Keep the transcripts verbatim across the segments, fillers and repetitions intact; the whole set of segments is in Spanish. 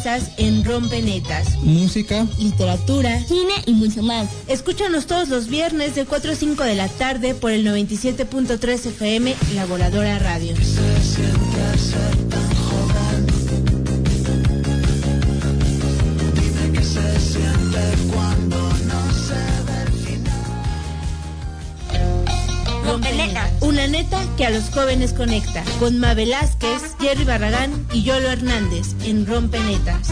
sorpresas en Rompenetas. Música, literatura, cine y mucho más. Escúchanos todos los viernes de cuatro a cinco de la tarde por el noventa y siete punto tres F M, La Voladora Radio. Rompenetas. Una neta que a los jóvenes conecta. Con Ma Velázquez, Jerry Barragán y Yolo Hernández en Rompenetas.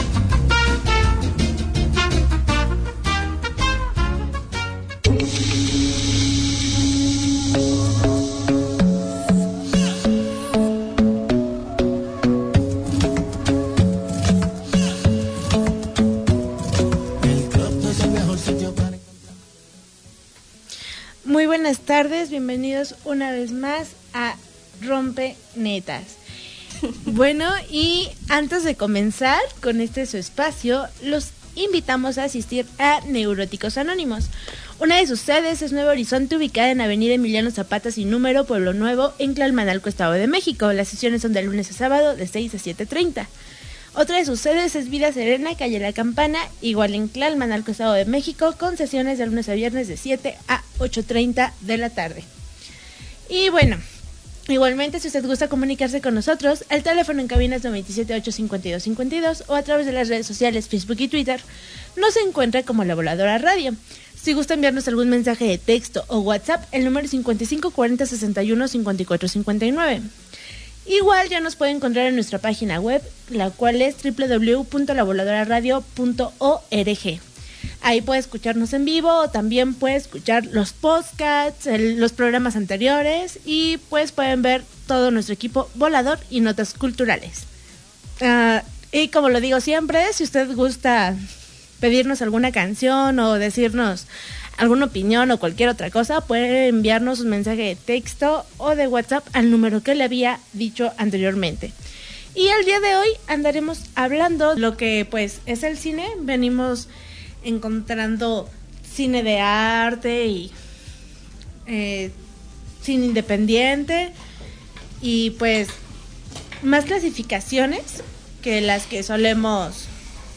Muy buenas tardes, bienvenidos una vez más a Rompenetas. Bueno, y antes de comenzar con este su espacio, los invitamos a asistir a Neuróticos Anónimos. Una de sus sedes es Nuevo Horizonte, ubicada en Avenida Emiliano Zapata sin número, Pueblo Nuevo, en Tlalmanalco, Estado de México. Las sesiones son de lunes a sábado de seis a siete treinta. Otra de sus sedes es Vida Serena, calle La Campana, igual en Tlalmanalco, Estado de México, con sesiones de lunes a viernes de siete a ocho treinta de la tarde. Y bueno, igualmente si usted gusta comunicarse con nosotros, el teléfono en cabina es noventa y siete, ocho cincuenta y dos, cincuenta y dos o a través de las redes sociales Facebook y Twitter nos encuentra como La Voladora Radio. Si gusta enviarnos algún mensaje de texto o WhatsApp, el número es cincuenta y cinco, cuarenta, sesenta y uno, cincuenta y cuatro, cincuenta y nueve. Igual ya nos puede encontrar en nuestra página web, la cual es doble u doble u doble u punto la voladora radio punto org. Ahí puede escucharnos en vivo o también puede escuchar los podcasts, el, los programas anteriores y pues pueden ver todo nuestro equipo volador y notas culturales. Uh, y como lo digo siempre, si usted gusta pedirnos alguna canción o decirnos alguna opinión o cualquier otra cosa, puede enviarnos un mensaje de texto o de WhatsApp al número que le había dicho anteriormente. Y el día de hoy andaremos hablando lo que pues es el cine. Venimos encontrando cine de arte y eh, cine independiente y pues más clasificaciones que las que solemos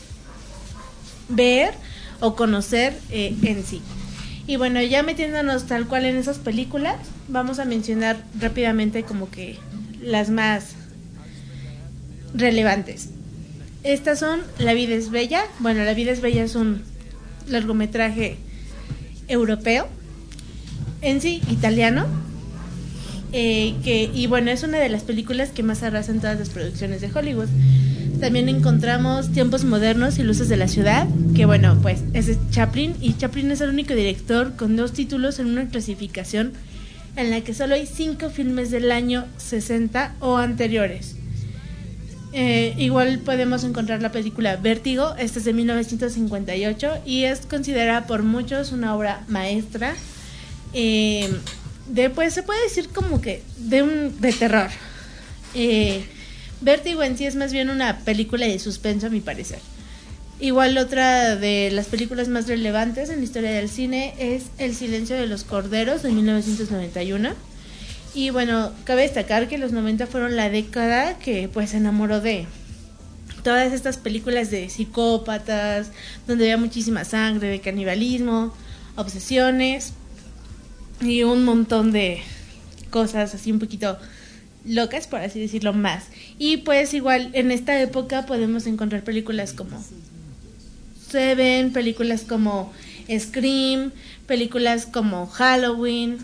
ver o conocer eh, en sí. Y bueno, ya metiéndonos tal cual en esas películas, vamos a mencionar rápidamente como que las más relevantes. Estas son La vida es bella. Bueno, La vida es bella es un largometraje europeo, en sí italiano, eh, que y bueno, es una de las películas que más arrasan todas las producciones de Hollywood. También encontramos Tiempos modernos y luces de la ciudad, que bueno, pues ese es Chaplin, y Chaplin es el único director con dos títulos en una clasificación en la que solo hay cinco filmes del año sesenta o anteriores. Eh, igual podemos encontrar la película Vértigo, esta es de mil novecientos cincuenta y ocho y es considerada por muchos una obra maestra, eh, de pues se puede decir como que de un de terror. Eh, Vértigo en sí es más bien una película de suspenso, a mi parecer. Igual otra de las películas más relevantes en la historia del cine es El silencio de los corderos de mil novecientos noventa y uno. Y bueno, cabe destacar que los noventa fueron la década que pues se enamoró de todas estas películas de psicópatas, donde había muchísima sangre, de canibalismo, obsesiones y un montón de cosas así un poquito locas, por así decirlo, más. Y pues igual en esta época podemos encontrar películas como Seven, películas como Scream, películas como Halloween.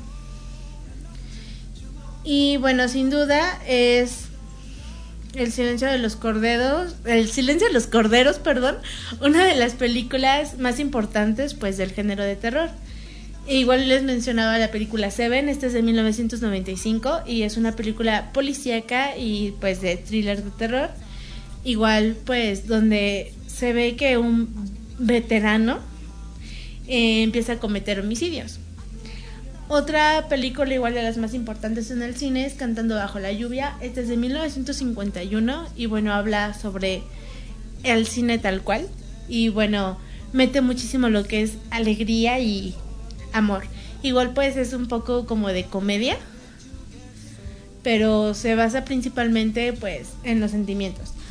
Y bueno, sin duda es El silencio de los corderos, El silencio de los corderos, perdón, una de las películas más importantes pues del género de terror. E igual les mencionaba la película Seven, esta es de mil novecientos noventa y cinco y es una película policíaca y pues de thriller de terror. Igual pues donde se ve que un veterano eh, empieza a cometer homicidios. Otra película igual de las más importantes en el cine es Cantando bajo la lluvia, esta es de mil novecientos cincuenta y uno y bueno, habla sobre el cine tal cual y bueno, mete muchísimo lo que es alegría y amor. Igual pues es un poco como de comedia, pero se basa principalmente pues en los sentimientos.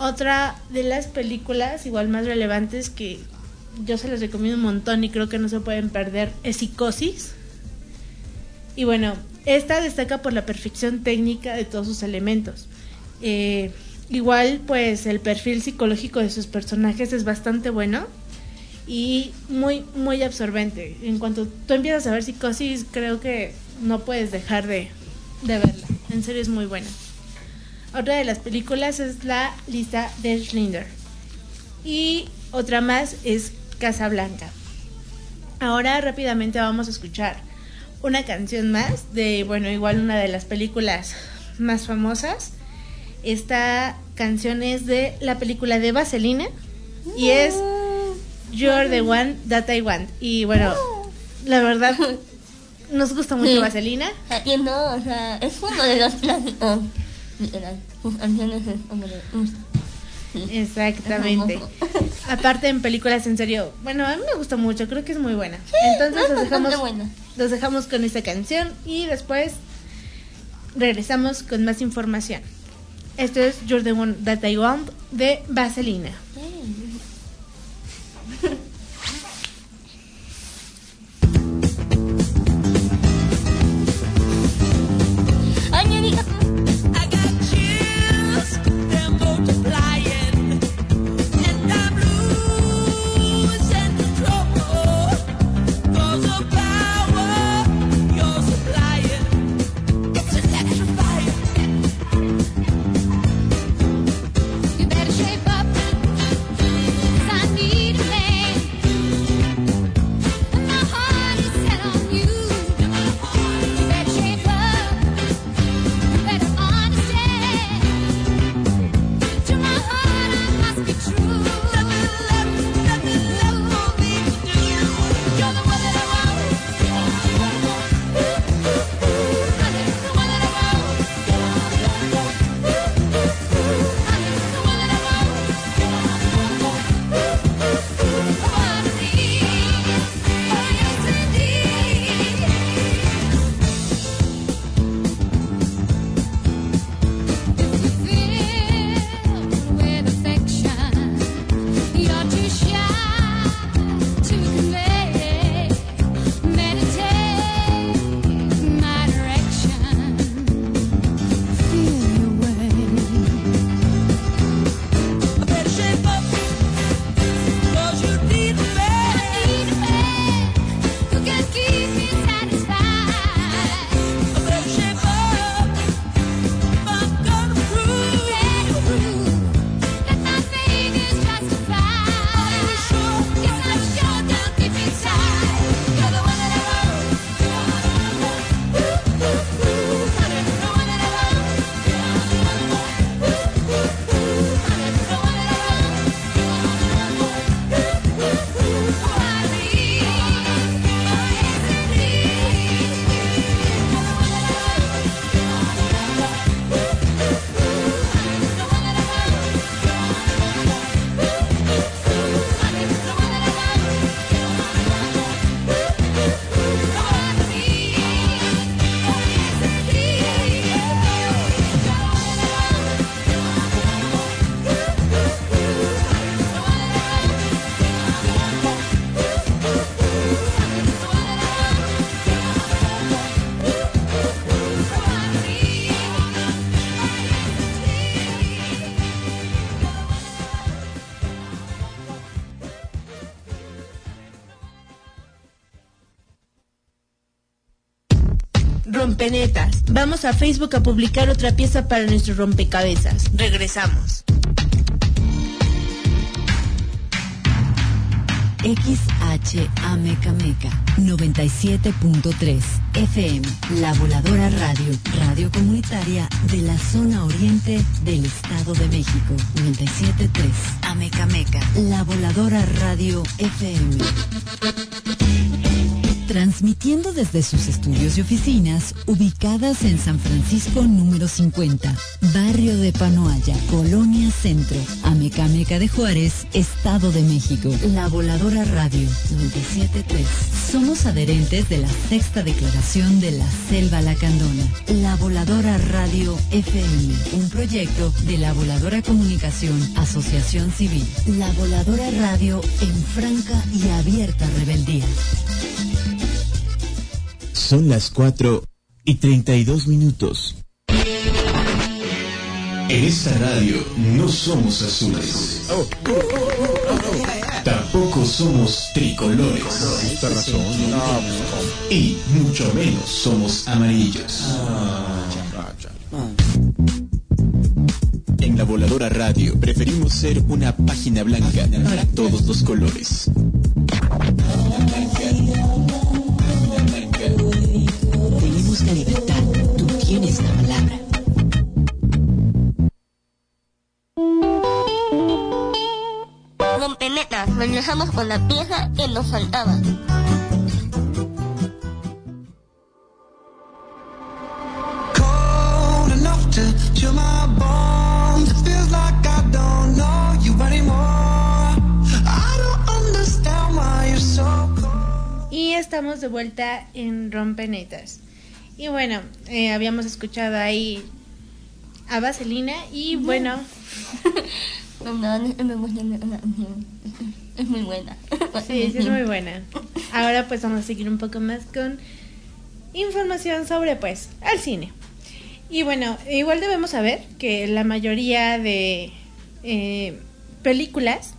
otra de las películas igual más relevantes que yo se las recomiendo un montón y creo que no se pueden perder es Psicosis. Y bueno, esta destaca por la perfección técnica de todos sus elementos. Eh, igual pues el perfil psicológico de sus personajes es bastante bueno y muy muy absorbente. En cuanto tú empiezas a ver Psicosis, creo que no puedes dejar de, de verla. En serio es muy buena. Otra de las películas es La lista de Schindler y otra más es Casablanca. Ahora rápidamente vamos a escuchar una canción más de, bueno, igual una de las películas más famosas. Esta canción es de la película de Vaselina y es You're the One That I Want. Y bueno, la verdad nos gusta mucho sí. Vaselina. Entiendo, o sea, es uno de los clásicos. Literal, sus canciones es uno de los... Exactamente. Aparte en películas, en serio, bueno, a mí me gusta mucho, creo que es muy buena. Entonces los dejamos, los dejamos con esta canción y después regresamos con más información. Esto es You're the One That I Want de Vaselina. Rompenetas. Vamos a Facebook a publicar otra pieza para nuestro rompecabezas. Regresamos. X H A Mecameca noventa y siete punto tres F M, La Voladora Radio, radio comunitaria de la zona oriente del Estado de México. noventa y siete punto tres Amecameca, La Voladora Radio F M. transmitiendo desde sus estudios y oficinas ubicadas en San Francisco número cincuenta, barrio de Panoaya, Colonia Centro, Amecameca de Juárez, Estado de México. La Voladora Radio noventa y siete punto tres. Somos adherentes de la sexta declaración de la Selva Lacandona. La Voladora Radio F M, un proyecto de La Voladora Comunicación, Asociación Civil. La Voladora Radio en franca y abierta rebeldía. Son las cuatro y treinta y dos minutos. En esta radio no somos azules. Oh. Tampoco somos tricolores. Esta razón. Y mucho menos somos amarillos. En La Voladora Radio preferimos ser una página blanca para todos los colores. Tenemos la libertad, tú tienes la palabra. Rompemetas, regresamos con la pieza que nos faltaba. Cold enough to chill my bones. It feels like I don't know you anymore. I don't understand why you're so cold. Y estamos de vuelta en Rompenetas. Y bueno, eh, habíamos escuchado ahí a Vaselina y uh-huh. bueno... No, no, me gusta la canción. Es muy buena. Sí, sí, es muy buena. Ahora pues vamos a seguir un poco más con información sobre pues el cine. Y bueno, igual debemos saber que la mayoría de eh, películas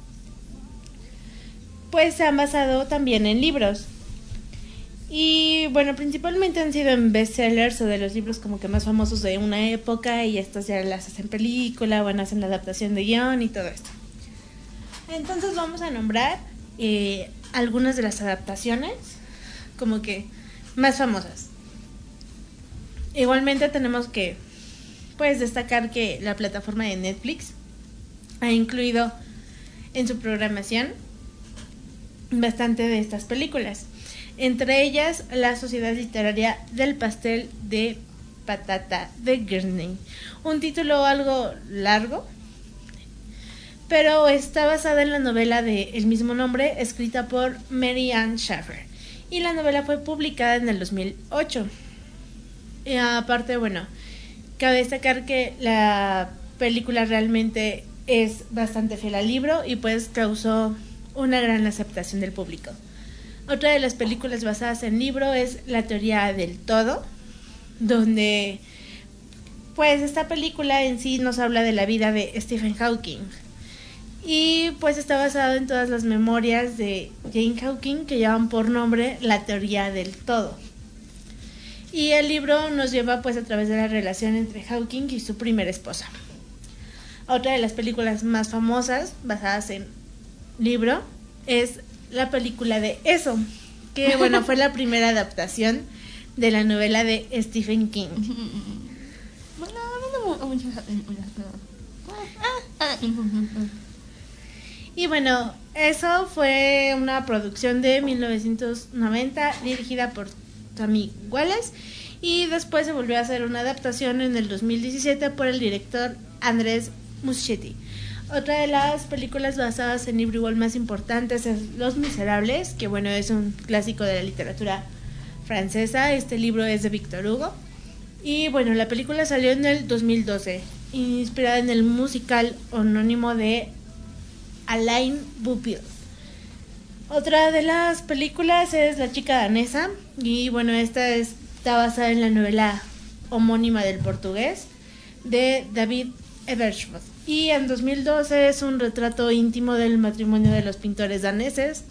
pues se han basado también en libros. Y bueno, principalmente han sido en bestsellers o de los libros como que más famosos de una época, y estas ya las hacen película, bueno, hacen la adaptación de guión y todo esto. Entonces vamos a nombrar eh, algunas de las adaptaciones como que más famosas. Igualmente tenemos que pues destacar que la plataforma de Netflix ha incluido en su programación bastante de estas películas. Entre ellas, La Sociedad Literaria del Pastel de Patata de Gurney. Un título algo largo, pero está basada en la novela de el mismo nombre, escrita por Mary Ann Shaffer. Y la novela fue publicada en el dos mil ocho. Y aparte, bueno, cabe destacar que la película realmente es bastante fiel al libro y pues causó una gran aceptación del público. Otra de las películas basadas en libro es La Teoría del Todo, donde pues esta película en sí nos habla de la vida de Stephen Hawking y pues está basado en todas las memorias de Jane Hawking que llevan por nombre La Teoría del Todo. Y el libro nos lleva pues a través de la relación entre Hawking y su primera esposa. Otra de las películas más famosas basadas en libro es la película de Eso, que bueno, fue la primera adaptación de la novela de Stephen King. Bueno, no me mucho esa película. Y bueno, Eso fue una producción de mil novecientos noventa dirigida por Tammy Wallace y después se volvió a hacer una adaptación en el dos mil diecisiete por el director Andrés Muschietti. Otra de las películas basadas en libro igual más importantes es Los Miserables, que bueno, es un clásico de la literatura francesa. Este libro es de Victor Hugo. Y bueno, la película salió en el dos mil doce, inspirada en el musical homónimo de Alain Bupil. Otra de las películas es La Chica Danesa, y bueno, esta está basada en la novela homónima del portugués de David Ebershoff. Y en dos mil doce es un retrato íntimo del matrimonio de los pintores daneses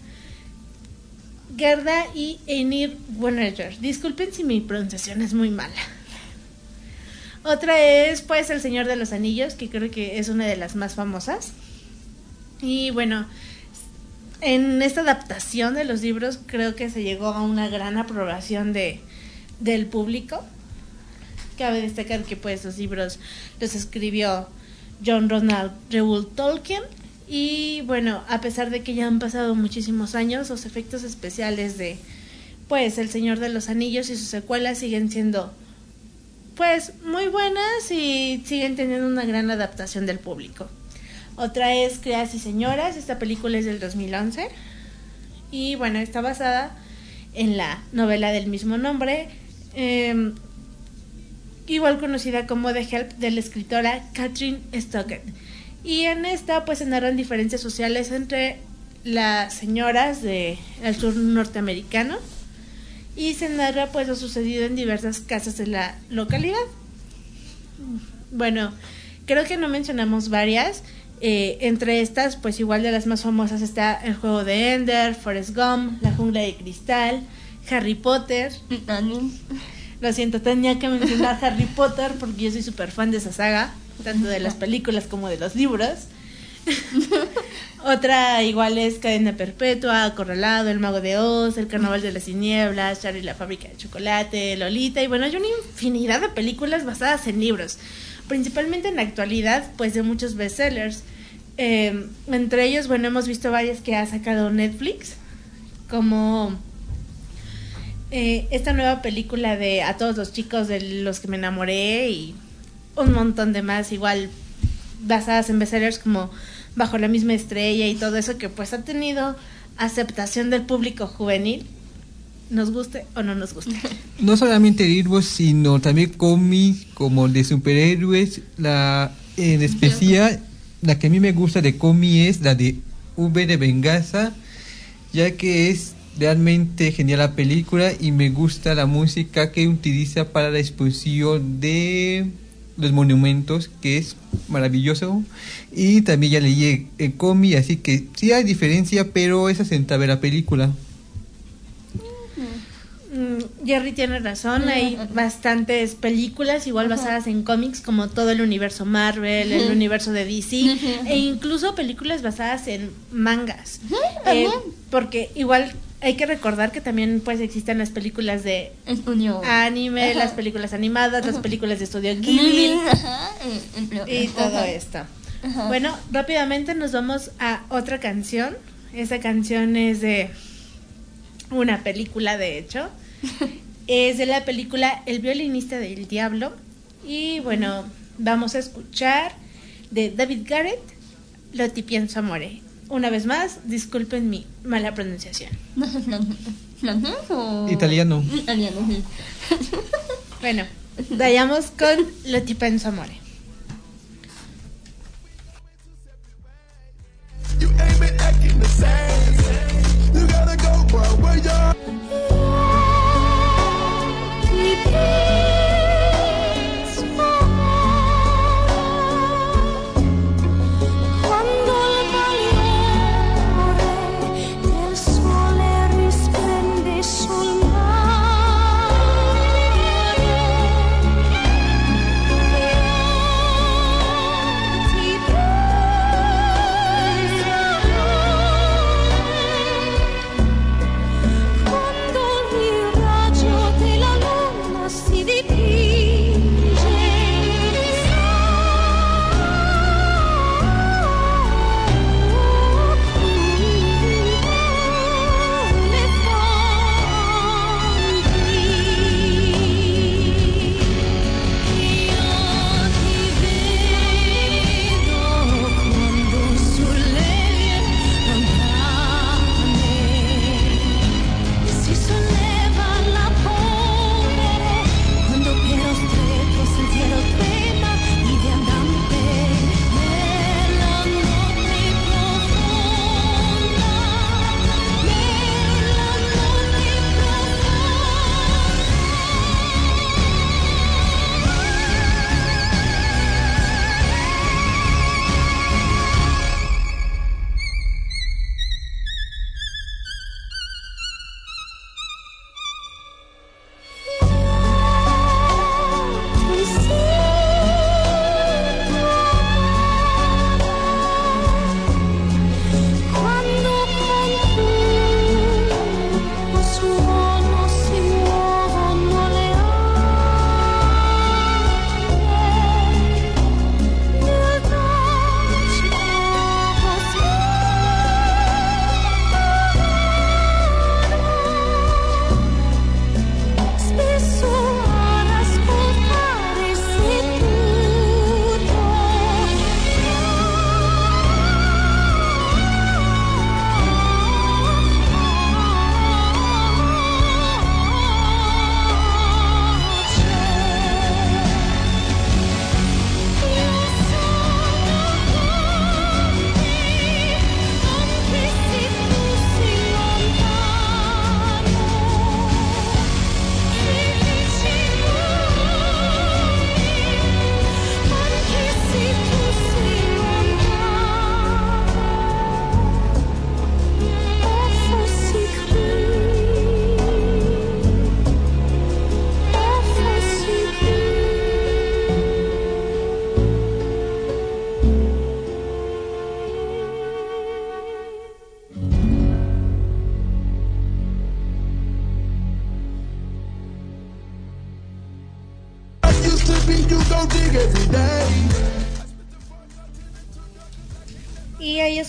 Gerda y Einir Wennerger. Disculpen si mi pronunciación es muy mala. Otra es pues El Señor de los Anillos, que creo que es una de las más famosas. Y bueno, en esta adaptación de los libros creo que se llegó a una gran aprobación de, del público. Cabe destacar que pues los libros los escribió John Ronald Reuel Tolkien, y bueno, a pesar de que ya han pasado muchísimos años, los efectos especiales de pues El Señor de los Anillos y sus secuelas siguen siendo pues muy buenas y siguen teniendo una gran adaptación del público. Otra es Criadas y Señoras, esta película es del dos mil once y bueno, está basada en la novela del mismo nombre, eh, igual conocida como The Help, de la escritora Kathryn Stockett. Y en esta pues se narran diferencias sociales entre las señoras del sur norteamericano y se narra pues lo sucedido en diversas casas de la localidad. Bueno, creo que no mencionamos varias, eh, entre estas pues igual de las más famosas está El Juego de Ender, Forrest Gump, La Jungla de Cristal, Harry Potter. Lo siento, tenía que mencionar Harry Potter porque yo soy súper fan de esa saga, tanto de las películas como de los libros. Otra igual es Cadena Perpetua, Acorralado, El Mago de Oz, El Carnaval de las Tinieblas, Charlie y la Fábrica de Chocolate, Lolita, y bueno, hay una infinidad de películas basadas en libros, principalmente en la actualidad, pues de muchos bestsellers. Eh, entre ellos, bueno, hemos visto varias que ha sacado Netflix, como eh, esta nueva película de A todos los chicos de los que me enamoré y un montón de más, igual basadas en bestsellers como Bajo la misma estrella y todo eso, que pues ha tenido aceptación del público juvenil, nos guste o no nos guste. No solamente libros, sino también cómics como de superhéroes. La en especial, la que a mí me gusta de cómic es la de V de Venganza, ya que es realmente genial la película y me gusta la música que utiliza para la exposición de los monumentos, que es maravilloso. Y también ya leí el cómic, así que sí hay diferencia, pero es aceptable la película. Mm, Jerry tiene razón, hay bastantes películas igual basadas en cómics, como todo el universo Marvel, el universo de D C, e incluso películas basadas en mangas, eh, porque igual hay que recordar que también pues existen las películas de Estudio. anime, Ajá. las películas animadas, las películas de estudio Ghibli Ajá, y todo Ajá. esto. Ajá. Bueno, rápidamente nos vamos a otra canción. Esa canción es de una película, de hecho. Es de la película El violinista del diablo. Y bueno, vamos a escuchar de David Garrett, Lo ti pienso amore. Una vez más, disculpen mi mala pronunciación. ¿No es flan- francés o...? Italiano. Italiano, sí. Bueno, vayamos con Lo ti penso amore. You ain't been acting the same. You gotta go, bro. Where you Quando il bagliore del sole risplende sul mare,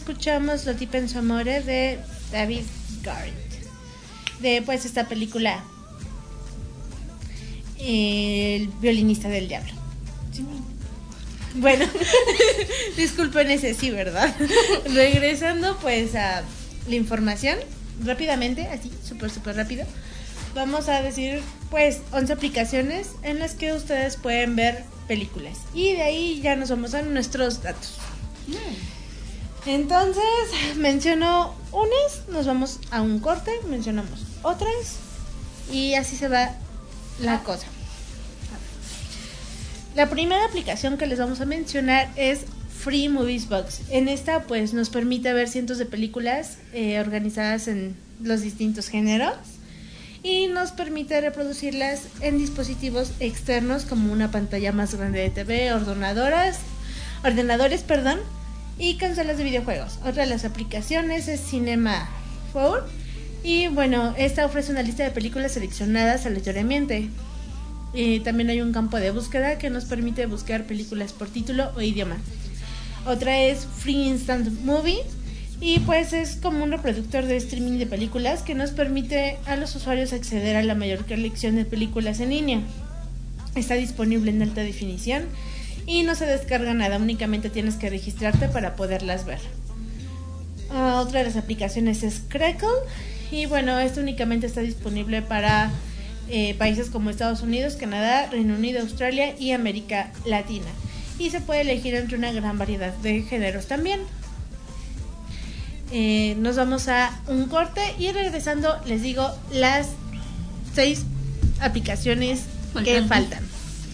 escuchamos Lo ti penso amore de David Garrett, de pues esta película El violinista del diablo. Sí. Bueno, disculpen ese sí, ¿verdad? Regresando pues a la información, rápidamente, así, súper, súper rápido. Vamos a decir pues once aplicaciones en las que ustedes pueden ver películas. Y de ahí ya nos vamos a nuestros datos. Entonces, menciono unas, nos vamos a un corte, mencionamos otras y así se va la cosa. La primera aplicación que les vamos a mencionar es Free Movies Box. En esta pues nos permite ver cientos de películas eh, organizadas en los distintos géneros y nos permite reproducirlas en dispositivos externos como una pantalla más grande de T V, ordenadoras, ordenadores, perdón, y consolas de videojuegos. Otra de las aplicaciones es Cinema Four y bueno, esta ofrece una lista de películas seleccionadas aleatoriamente. Y también hay un campo de búsqueda que nos permite buscar películas por título o idioma. Otra es Free Instant Movie y pues es como un reproductor de streaming de películas que nos permite a los usuarios acceder a la mayor colección de películas en línea. Está disponible en alta definición y no se descarga nada, únicamente tienes que registrarte para poderlas ver. Uh, otra de las aplicaciones es Crackle y bueno, esto únicamente está disponible para eh, países como Estados Unidos, Canadá, Reino Unido, Australia y América Latina. Y se puede elegir entre una gran variedad de géneros también. Eh, nos vamos a un corte y regresando les digo las seis aplicaciones que faltan.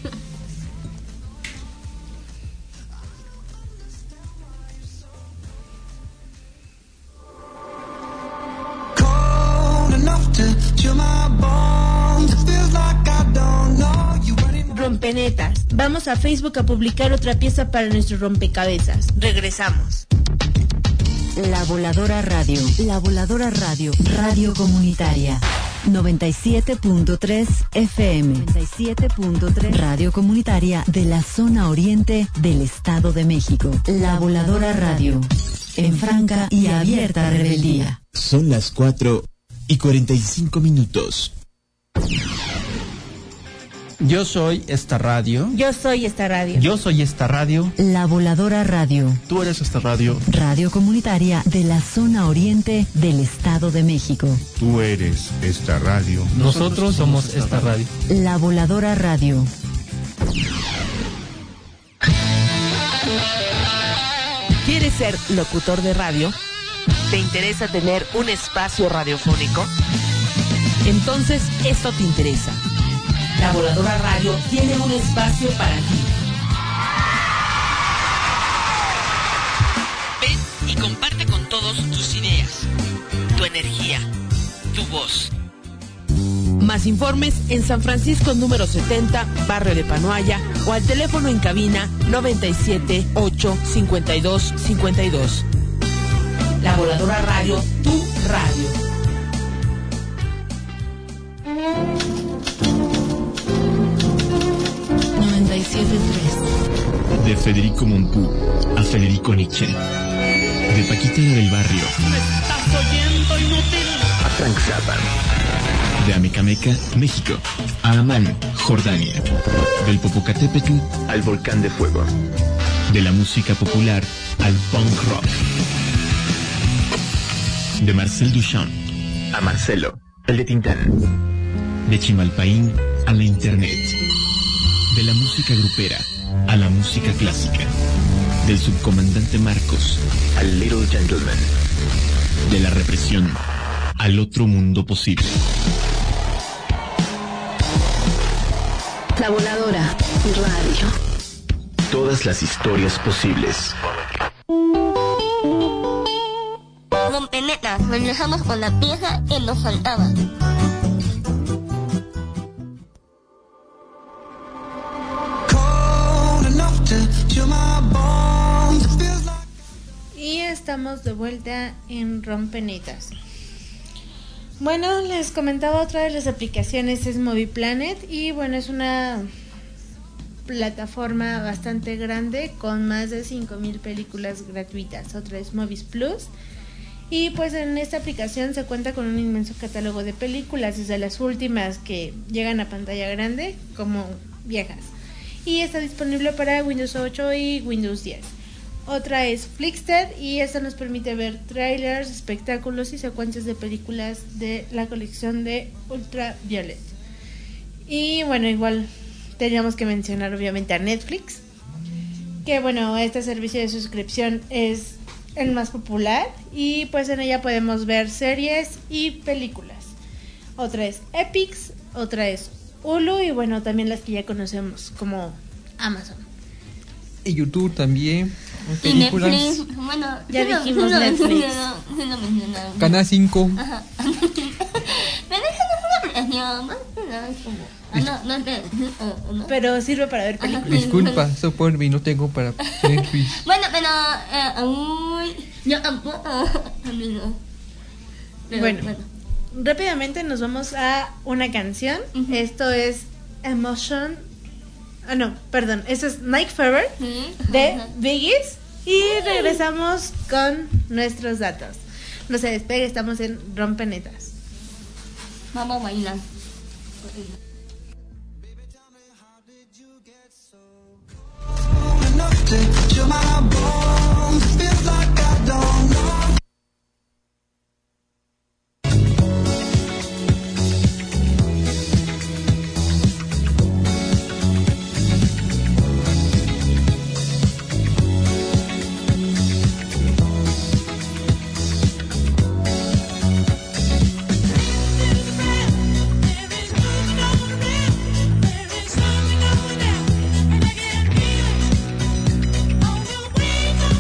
Rompenetas. Vamos a Facebook a publicar otra pieza para nuestro rompecabezas. Regresamos. La Voladora Radio. La Voladora Radio. Radio Comunitaria. noventa y siete punto tres F M. noventa y siete punto tres. Radio Comunitaria de la zona oriente del Estado de México. La Voladora Radio. En franca y abierta rebeldía. Son las cuatro y cuarenta y cinco minutos. Yo soy esta radio. Yo soy esta radio. Yo soy esta radio. La Voladora Radio. Tú eres esta radio. Radio Comunitaria de la zona oriente del Estado de México. Tú eres esta radio. Nosotros, Nosotros somos esta, esta radio. radio. La Voladora Radio. ¿Quieres ser locutor de radio? ¿Te interesa tener un espacio radiofónico? Entonces esto te interesa. La Voladora Radio tiene un espacio para ti. Ven y comparte con todos tus ideas, tu energía, tu voz. Más informes en San Francisco número setenta, barrio de Panoaya, o al teléfono en cabina noventa y siete, ocho, cincuenta y dos, cincuenta y dos. La Voladora Radio, tu radio. noventa y siete punto tres. De Federico Mompou a Federico Nietzsche. De Paquita del Barrio. ¿Me estás oyendo, inútil? A Frank Zappa. De Amecameca, México, a Amán, Jordania. Del Popocatépetl al Volcán de Fuego. De la música popular al punk rock. De Marcel Duchamp a Marcelo, el de Tintán. De Chimalpaín a la internet. De la música grupera a la música clásica. Del subcomandante Marcos al Little Gentleman. De la represión al otro mundo posible. La Voladora Radio. Todas las historias posibles. Rompenetas, regresamos con la pieza que nos faltaba. Y estamos de vuelta en Rompenetas. Bueno, les comentaba, otra de las aplicaciones es Movie Planet y bueno, es una plataforma bastante grande con más de cinco mil películas gratuitas. Otra es Movies Plus. Y pues en esta aplicación se cuenta con un inmenso catálogo de películas, desde las últimas que llegan a pantalla grande como viejas. Y está disponible para Windows ocho y Windows diez. Otra es Flixster y esta nos permite ver trailers, espectáculos y secuencias de películas de la colección de Ultraviolet. Y bueno, igual teníamos que mencionar obviamente a Netflix, que bueno, este servicio de suscripción es el más popular y pues en ella podemos ver series y películas. Otra es Epix, otra es Hulu y bueno, también las que ya conocemos como Amazon. Y YouTube también. Y Películas. Netflix, bueno, Ya sí lo- dijimos sí lo Netflix. mencionaron, sí lo mencionaron. Canal cinco. Ajá. Pero eso no es una aplicación, más que nada es como... Ah, no, no es de... uh, ¿no? Pero sirve para ver películas. Ajá. Disculpa, eso por mí no tengo para Netflix. Bueno, pero... Eh, uy, yo tampoco, amigo. Pero, Bueno. Rápidamente nos vamos a una canción. Ujú. Esto es Emotion. Ah, no, perdón. Esto es Night Fever Sí, de ajá. Biggies. Y regresamos con nuestros datos. No se despegue, estamos en Rompenetas. Vamos a bailar. enough to chill my bones. Feels like I don't know. There is something over there, and I can feel it on the wings of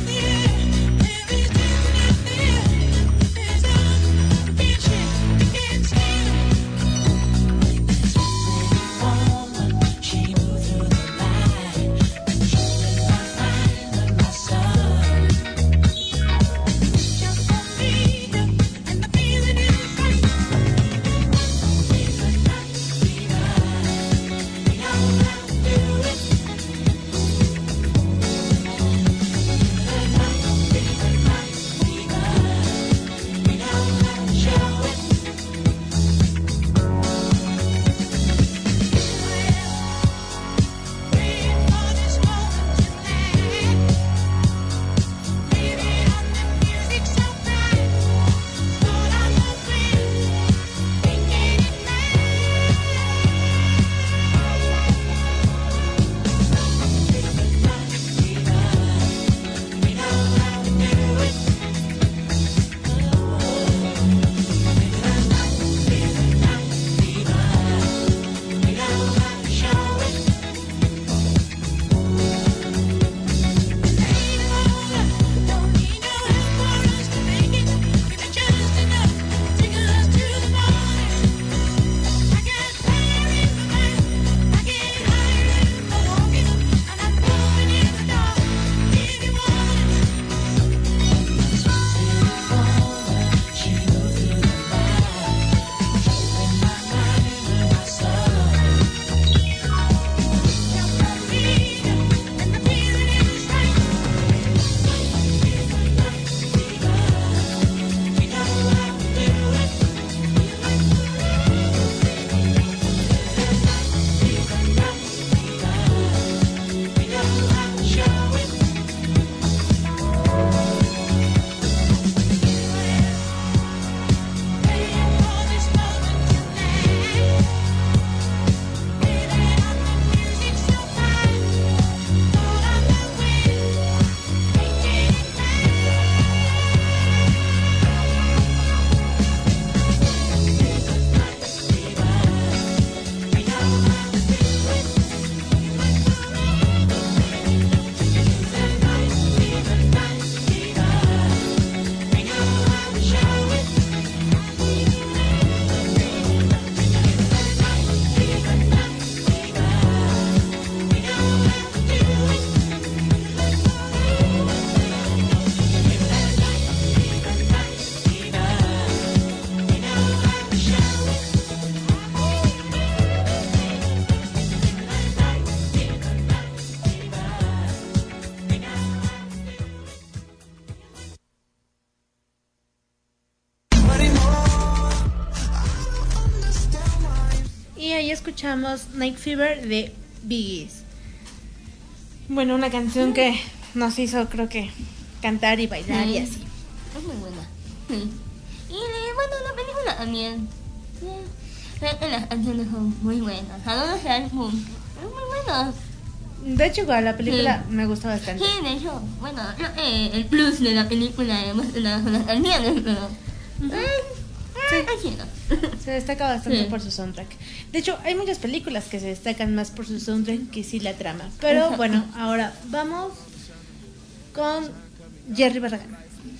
ahí escuchamos Night Fever de Bee Gees. Bueno, una canción que nos hizo, creo que, cantar y bailar Sí. y así. Es muy buena. Sí. Y eh, bueno, la película también. Sí. Creo que las canciones son muy buenas. ¿A dónde se da el punto? Es muy buena. De hecho, igual, la película Sí. me gusta bastante. Sí, de hecho, bueno, no, eh, el plus de la película además de las, las canciones, pero... Ujú. Eh, Sí. eh, es chido. Se destaca bastante Sí. por su soundtrack. De hecho, hay muchas películas que se destacan más por su soundtrack que sí la trama. Pero Exacto. bueno, ahora vamos con Jerry Barragán.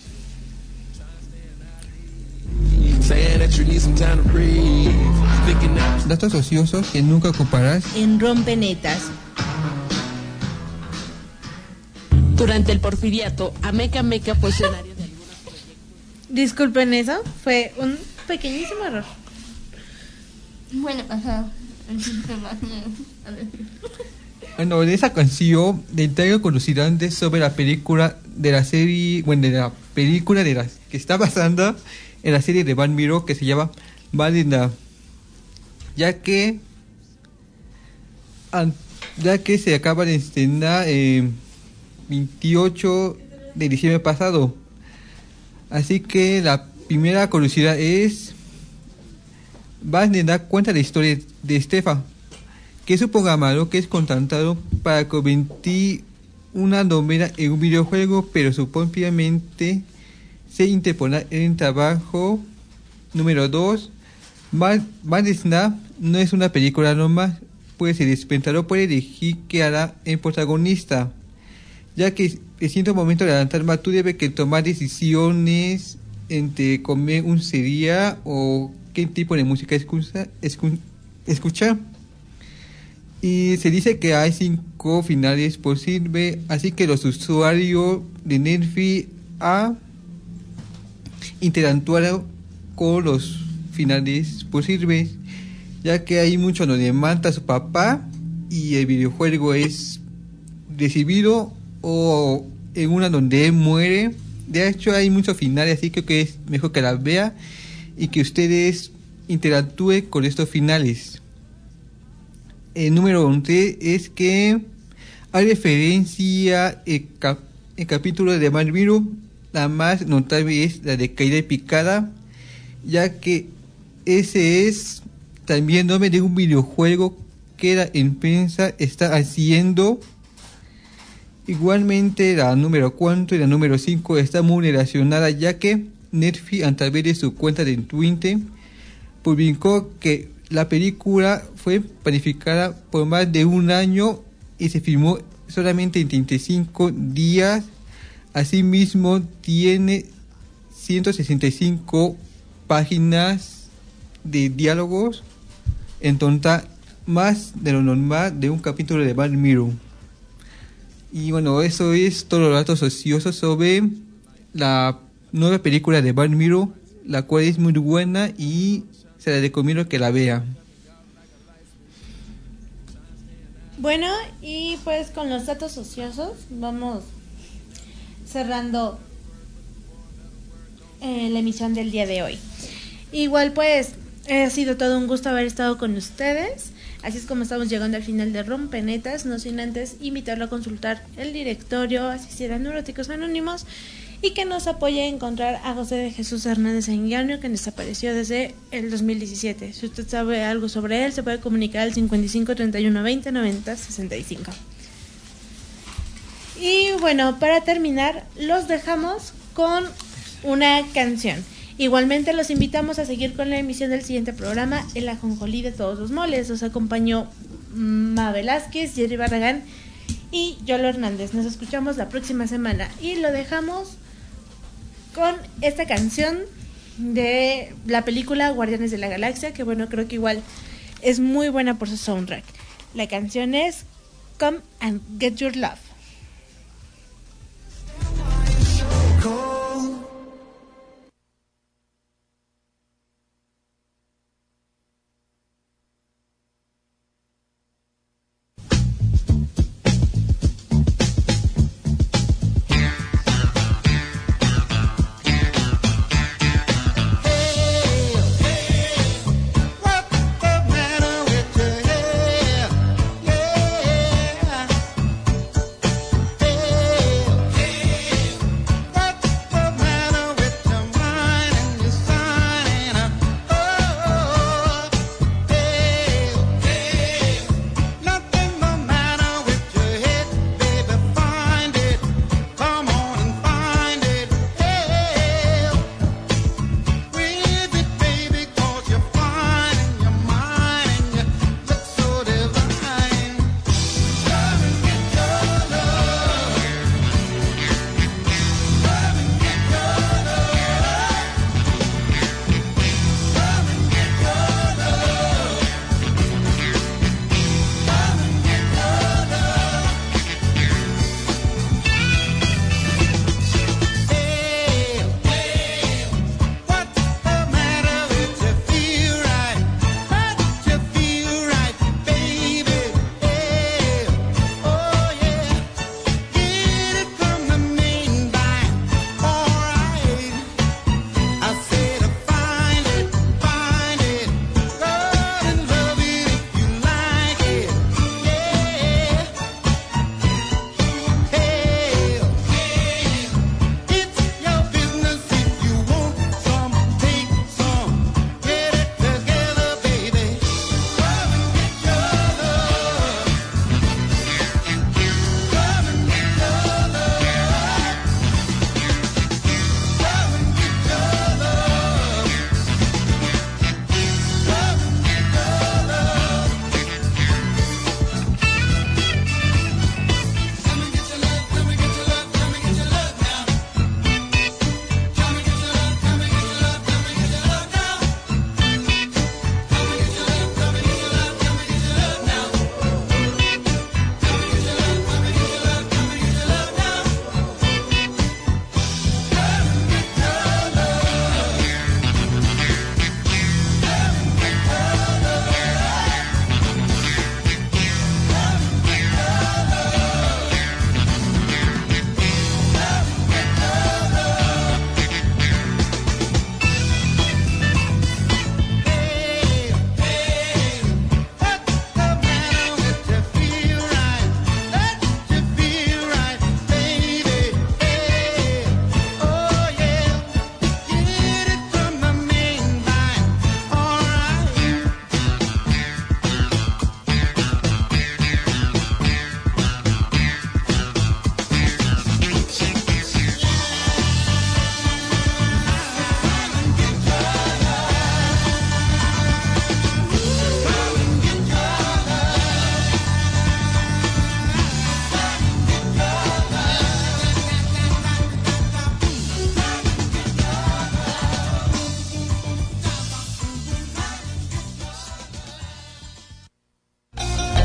Datos ociosos que nunca ocuparás. En Rompenetas. Durante el porfiriato, Ameca Meca fue escenario de algunos proyectos. Disculpen eso, fue un pequeñísimo error. Bueno, pasado. El sistema, a ver. Bueno, de esa canción le traigo curiosidades sobre la película de la serie, bueno, de la película de las que está basada en la serie de Van Miro que se llama Valinda, ya que an- ya que se acaba de estrenar el veintiocho de diciembre pasado. Así que la primera curiosidad es: Valinda cuenta la historia de Stefan, que es un programador que es contratado para convertir una novela en un videojuego, pero su propia mente se interpone en el trabajo. Número dos, Valinda no es una película normal, pues el espectador puede elegir qué hará el protagonista, ya que en cierto momento de la trama tú debes que tomar decisiones entre comer un cereal o qué tipo de música escucha, escu- escuchar. Y se dice que hay cinco finales posibles, así que los usuarios de Netflix han interactuado con los finales posibles, ya que hay mucho donde mata a su papá y el videojuego es recibido, o en una donde él muere. De hecho hay muchos finales, así que creo que es mejor que la vea y que ustedes interactúen con estos finales. El número once es que hay referencia el, cap- el capítulo de Van Miro. La más notable es la de Caída y Picada, ya que ese es también nombre de un videojuego que la empresa está haciendo. Igualmente la número cuatro y la número cinco está muy relacionada, ya que Netflix, a través de su cuenta de Twitter, publicó que la película fue planificada por más de un año y se filmó solamente en treinta y cinco días. Asimismo, tiene ciento sesenta y cinco páginas de diálogos, en total más de lo normal de un capítulo de Black Mirror. Y bueno, eso es todos los datos ociosos sobre la nueva película de Black Mirror, la cual es muy buena y se la recomiendo que la vea. Bueno, y pues con los datos ociosos vamos cerrando eh, la emisión del día de hoy. Igual pues ha sido todo un gusto haber estado con ustedes. Así es como estamos llegando al final de Rompenetas, no sin antes invitarlo a consultar el directorio, asistir a Neuróticos Anónimos y que nos apoye a encontrar a José de Jesús Hernández Enguiano, que desapareció desde el dos mil diecisiete. Si usted sabe algo sobre él, se puede comunicar al cincuenta y cinco, treinta y uno, veinte, noventa, sesenta y cinco. Y bueno, para terminar, los dejamos con una canción. Igualmente los invitamos a seguir con la emisión del siguiente programa, El Ajonjolí de Todos los Moles. Los acompañó Ma Velázquez, Jerry Barragán y Yolo Hernández. Nos escuchamos la próxima semana y lo dejamos con esta canción de la película Guardianes de la Galaxia, que bueno, creo que igual es muy buena por su soundtrack. La canción es Come and Get Your Love. What's the matter with you?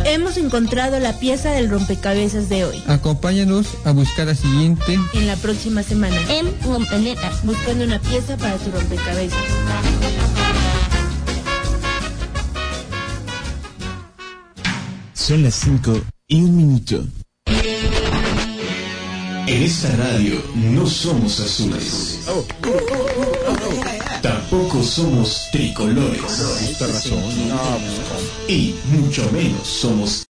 Hemos encontrado la pieza del rompecabezas de hoy. Acompáñanos a buscar la siguiente En la próxima semana, En Rompenetas. buscando una pieza para tu rompecabezas. Son las cinco y un minuto. En esta radio no somos azules. Tampoco somos tricolores. Y mucho menos somos